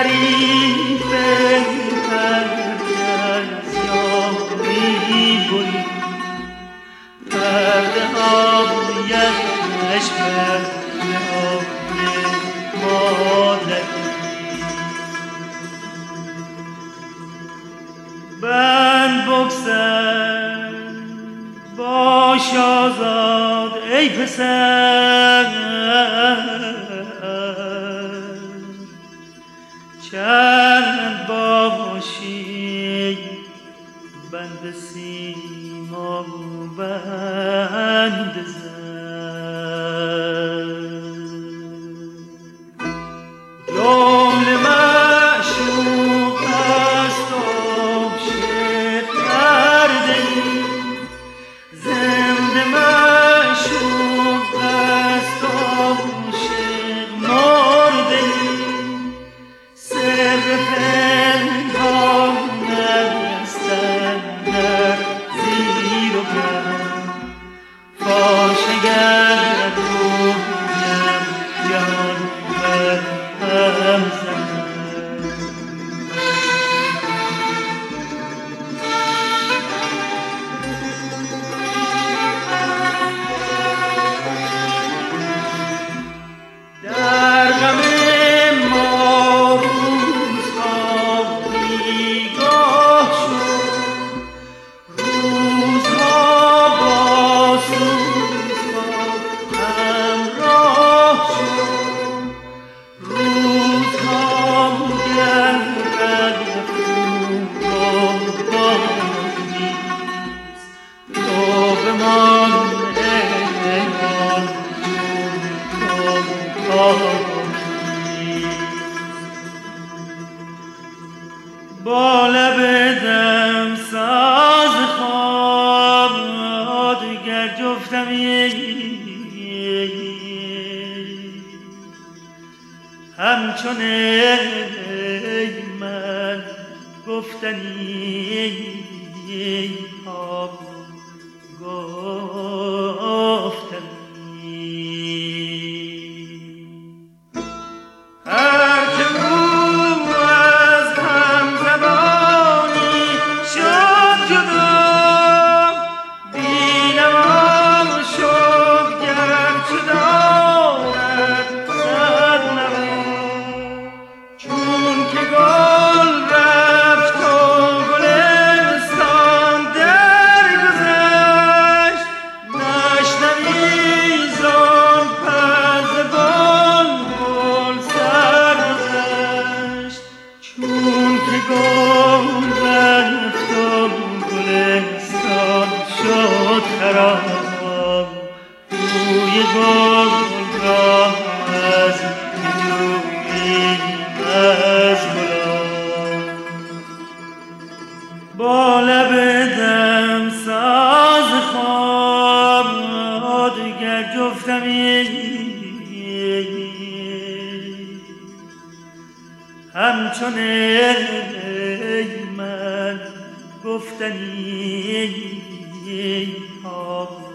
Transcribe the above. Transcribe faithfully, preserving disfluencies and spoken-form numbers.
حریف هرگز یاری بری پرده آبیش پرده آبی مادری بند بگسل باش آزاد ای پسر چند باشی بند سیما بند زن جمله معشوق است و شعر کرده زنده معشوق است و شعر مرده سر پنهان نستن در زیر و بر فاش گرد رویم جان بر هم زن در غم ما روزها بیگاه شد روزها با سوزها همراه شد روزها گر رفت و باز نیست تو بمان ای آن با لب دم ساز خواب گر جفتمی همچون ای من گفتنی ها گفتنی با لب دم ساز خواب گر جفتمی همچون ای من گفتنی ها